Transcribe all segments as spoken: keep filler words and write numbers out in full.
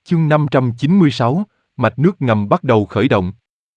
Chương năm trăm chín mươi sáu, mạch nước ngầm bắt đầu khởi động.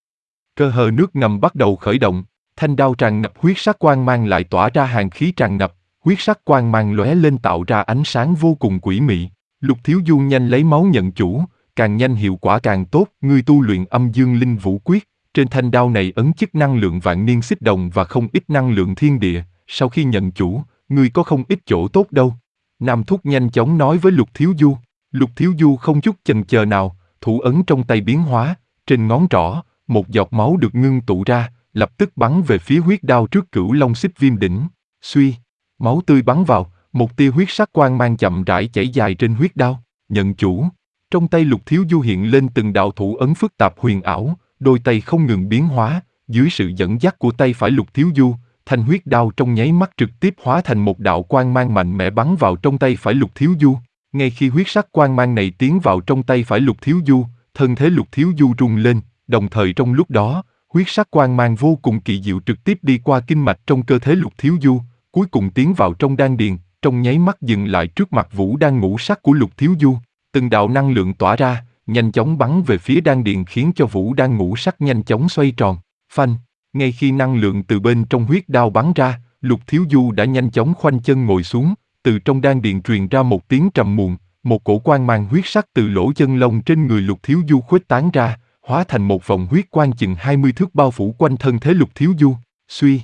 Cơ hờ nước ngầm bắt đầu khởi động, thanh đao tràn ngập huyết sắc quang mang lại tỏa ra hàn khí tràn ngập, huyết sắc quang mang lóe lên tạo ra ánh sáng vô cùng quỷ mị. Lục Thiếu Du nhanh lấy máu nhận chủ, càng nhanh hiệu quả càng tốt. Ngươi tu luyện Âm Dương Linh Vũ Quyết, trên thanh đao này ấn chức năng lượng vạn niên xích đồng và không ít năng lượng thiên địa. Sau khi nhận chủ, ngươi có không ít chỗ tốt đâu. Nam Thúc nhanh chóng nói với Lục Thiếu Du. Lục Thiếu Du không chút chần chờ nào, thủ ấn trong tay biến hóa, trên ngón trỏ, một giọt máu được ngưng tụ ra, lập tức bắn về phía huyết đao trước Cửu Long Xích Viêm đỉnh. Suy, máu tươi bắn vào, một tia huyết sắc quang mang chậm rãi chảy dài trên huyết đao. Nhận chủ, trong tay Lục Thiếu Du hiện lên từng đạo thủ ấn phức tạp huyền ảo, đôi tay không ngừng biến hóa, dưới sự dẫn dắt của tay phải Lục Thiếu Du, thanh huyết đao trong nháy mắt trực tiếp hóa thành một đạo quang mang mạnh mẽ bắn vào trong tay phải Lục Thiếu Du. Ngay khi huyết sắc quang mang này tiến vào trong tay phải Lục Thiếu Du, thân thể Lục Thiếu Du rung lên, đồng thời trong lúc đó, huyết sắc quang mang vô cùng kỳ diệu trực tiếp đi qua kinh mạch trong cơ thể Lục Thiếu Du, cuối cùng tiến vào trong đan điền, trong nháy mắt dừng lại trước mặt Vũ Đan ngũ sắc của Lục Thiếu Du. Từng đạo năng lượng tỏa ra, nhanh chóng bắn về phía đan điền khiến cho Vũ Đan ngũ sắc nhanh chóng xoay tròn. Phanh, ngay khi năng lượng từ bên trong huyết đao bắn ra, Lục Thiếu Du đã nhanh chóng khoanh chân ngồi xuống, từ trong đan điền truyền ra một tiếng trầm muộn, một cổ quang mang huyết sắc từ lỗ chân lông trên người Lục Thiếu Du khuếch tán ra, hóa thành một vòng huyết quang chừng hai mươi thước bao phủ quanh thân thể Lục Thiếu Du. Suy,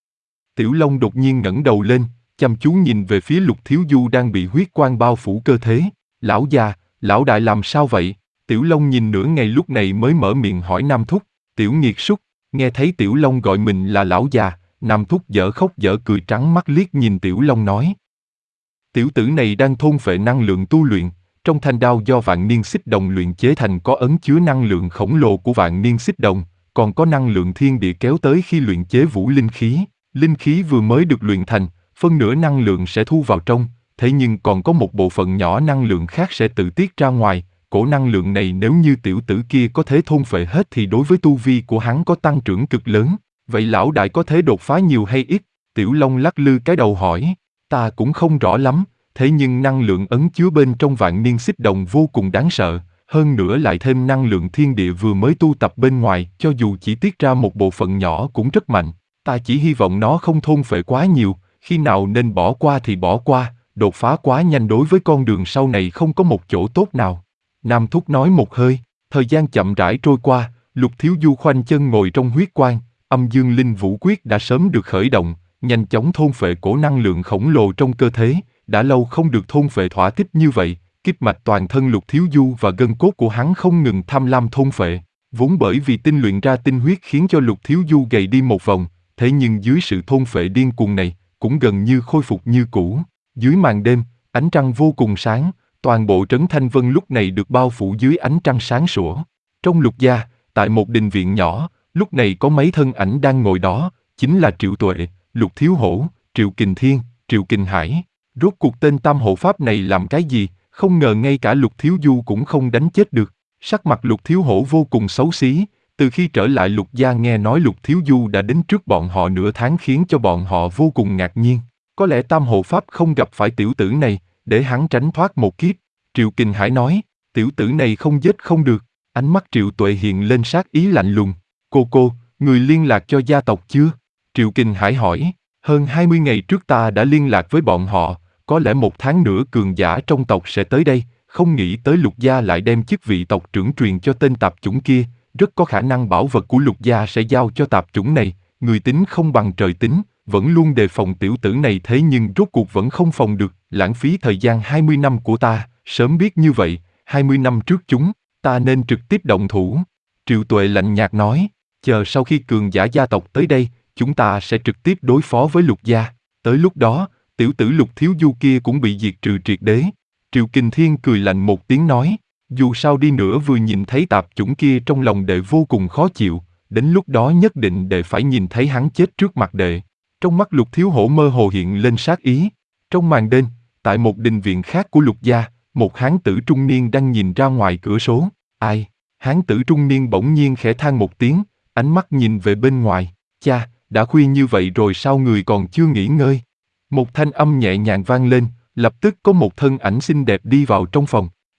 Tiểu Long đột nhiên ngẩng đầu lên, chăm chú nhìn về phía Lục Thiếu Du đang bị huyết quang bao phủ cơ thể. Lão già, lão đại làm sao vậy? Tiểu Long nhìn nửa ngày lúc này mới mở miệng hỏi Nam Thúc. Tiểu nghiệt súc, nghe thấy Tiểu Long gọi mình là lão già, Nam Thúc dở khóc dở cười trắng mắt liếc nhìn Tiểu Long nói. Tiểu tử này đang thôn phệ năng lượng tu luyện, trong thanh đao do vạn niên xích đồng luyện chế thành có ấn chứa năng lượng khổng lồ của vạn niên xích đồng, còn có năng lượng thiên địa kéo tới khi luyện chế vũ linh khí. Linh khí vừa mới được luyện thành, phân nửa năng lượng sẽ thu vào trong, thế nhưng còn có một bộ phận nhỏ năng lượng khác sẽ tự tiết ra ngoài. Cổ năng lượng này nếu như tiểu tử kia có thể thôn phệ hết thì đối với tu vi của hắn có tăng trưởng cực lớn. Vậy lão đại có thể đột phá nhiều hay ít? Tiểu Long lắc lư cái đầu hỏi. Ta cũng không rõ lắm, thế nhưng năng lượng ấn chứa bên trong vạn niên xích đồng vô cùng đáng sợ, hơn nữa lại thêm năng lượng thiên địa vừa mới tu tập bên ngoài, cho dù chỉ tiết ra một bộ phận nhỏ cũng rất mạnh. Ta chỉ hy vọng nó không thôn phệ quá nhiều, khi nào nên bỏ qua thì bỏ qua, đột phá quá nhanh đối với con đường sau này không có một chỗ tốt nào. Nam Thúc nói một hơi, thời gian chậm rãi trôi qua, Lục Thiếu Du khoanh chân ngồi trong huyết quang, Âm Dương Linh Vũ Quyết đã sớm được khởi động, nhanh chóng thôn phệ cổ năng lượng khổng lồ trong cơ thể, đã lâu không được thôn phệ thỏa thích như vậy, kinh mạch toàn thân Lục Thiếu Du và gân cốt của hắn không ngừng tham lam thôn phệ, vốn bởi vì tinh luyện ra tinh huyết khiến cho Lục Thiếu Du gầy đi một vòng, thế nhưng dưới sự thôn phệ điên cuồng này, cũng gần như khôi phục như cũ. Dưới màn đêm, ánh trăng vô cùng sáng, toàn bộ trấn Thanh Vân lúc này được bao phủ dưới ánh trăng sáng sủa. Trong Lục gia, tại một đình viện nhỏ, lúc này có mấy thân ảnh đang ngồi đó, chính là Triệu Tuệ, Lục Thiếu Hổ, Triệu Kình Thiên, Triệu Kình Hải. Rốt cuộc tên tam hộ pháp này làm cái gì, không ngờ ngay cả Lục Thiếu Du cũng không đánh chết được. Sắc mặt Lục Thiếu Hổ vô cùng xấu xí, từ khi trở lại Lục gia nghe nói Lục Thiếu Du đã đến trước bọn họ nửa tháng khiến cho bọn họ vô cùng ngạc nhiên. Có lẽ tam hộ pháp không gặp phải tiểu tử này, để hắn tránh thoát một kiếp. Triệu Kình Hải nói, tiểu tử này không giết không được. Ánh mắt Triệu Tuệ hiện lên sát ý lạnh lùng. Cô cô, người liên lạc cho gia tộc chưa? Triệu Kình Hải hỏi, hơn hai mươi ngày trước ta đã liên lạc với bọn họ, có lẽ một tháng nữa cường giả trong tộc sẽ tới đây, không nghĩ tới Lục gia lại đem chức vị tộc trưởng truyền cho tên tạp chủng kia, rất có khả năng bảo vật của Lục gia sẽ giao cho tạp chủng này, người tính không bằng trời tính, vẫn luôn đề phòng tiểu tử này thế nhưng rốt cuộc vẫn không phòng được, lãng phí thời gian hai mươi năm của ta, sớm biết như vậy, hai mươi năm trước chúng, ta nên trực tiếp động thủ. Triệu Tuệ lạnh nhạt nói, chờ sau khi cường giả gia tộc tới đây, chúng ta sẽ trực tiếp đối phó với Lục gia, tới lúc đó, tiểu tử Lục Thiếu Du kia cũng bị diệt trừ triệt đế. Triệu Kình Thiên cười lạnh một tiếng nói, dù sao đi nữa vừa nhìn thấy tạp chủng kia trong lòng đệ vô cùng khó chịu, đến lúc đó nhất định đệ phải nhìn thấy hắn chết trước mặt đệ. Trong mắt Lục Thiếu Hổ mơ hồ hiện lên sát ý. Trong màn đêm, tại một đình viện khác của Lục gia, một hán tử trung niên đang nhìn ra ngoài cửa sổ. Ai? Hán tử trung niên bỗng nhiên khẽ than một tiếng, ánh mắt nhìn về bên ngoài. Cha, đã khuya như vậy rồi sao người còn chưa nghỉ ngơi? Một thanh âm nhẹ nhàng vang lên, lập tức có một thân ảnh xinh đẹp đi vào trong phòng.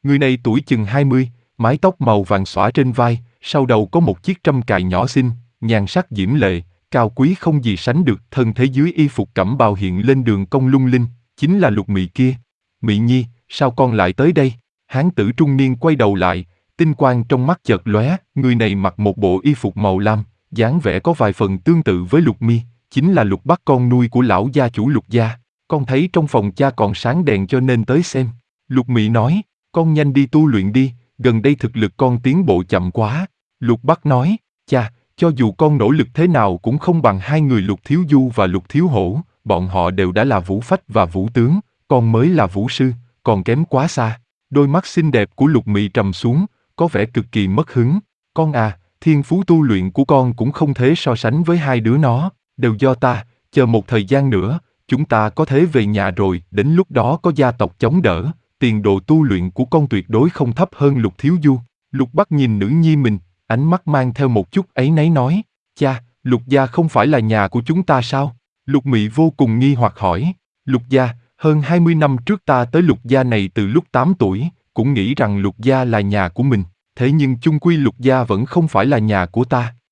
Người này tuổi chừng hai mươi, mái tóc màu vàng xõa trên vai, sau đầu có một chiếc trâm cài nhỏ xinh, nhan sắc diễm lệ, cao quý không gì sánh được, thân thế dưới y phục cẩm bào hiện lên đường cong lung linh, chính là Lục Mị kia. Mị Nhi, sao con lại tới đây? Hán tử trung niên quay đầu lại, tinh quang trong mắt chợt lóe, người này mặc một bộ y phục màu lam, dáng vẻ có vài phần tương tự với Lục Mi, chính là Lục Bắc con nuôi của lão gia chủ Lục gia. Con thấy trong phòng cha còn sáng đèn cho nên tới xem. Lục Mị nói, con nhanh đi tu luyện đi, gần đây thực lực con tiến bộ chậm quá. Lục Bắc nói, cha, cho dù con nỗ lực thế nào cũng không bằng hai người Lục Thiếu Du và Lục Thiếu Hổ, bọn họ đều đã là vũ phách và vũ tướng, con mới là vũ sư, còn kém quá xa. Đôi mắt xinh đẹp của Lục Mị trầm xuống, có vẻ cực kỳ mất hứng. Con à, thiên phú tu luyện của con cũng không thể so sánh với hai đứa nó, đều do ta, chờ một thời gian nữa, chúng ta có thể về nhà rồi, đến lúc đó có gia tộc chống đỡ, tiền đồ tu luyện của con tuyệt đối không thấp hơn Lục Thiếu Du. Lục Bắc nhìn nữ nhi mình, ánh mắt mang theo một chút áy náy nói, cha, Lục gia không phải là nhà của chúng ta sao? Lục Mị vô cùng nghi hoặc hỏi, Lục gia, hơn hai mươi năm trước ta tới Lục gia này từ lúc tám tuổi, cũng nghĩ rằng Lục gia là nhà của mình, thế nhưng chung quy Lục gia vẫn không phải là nhà của ta.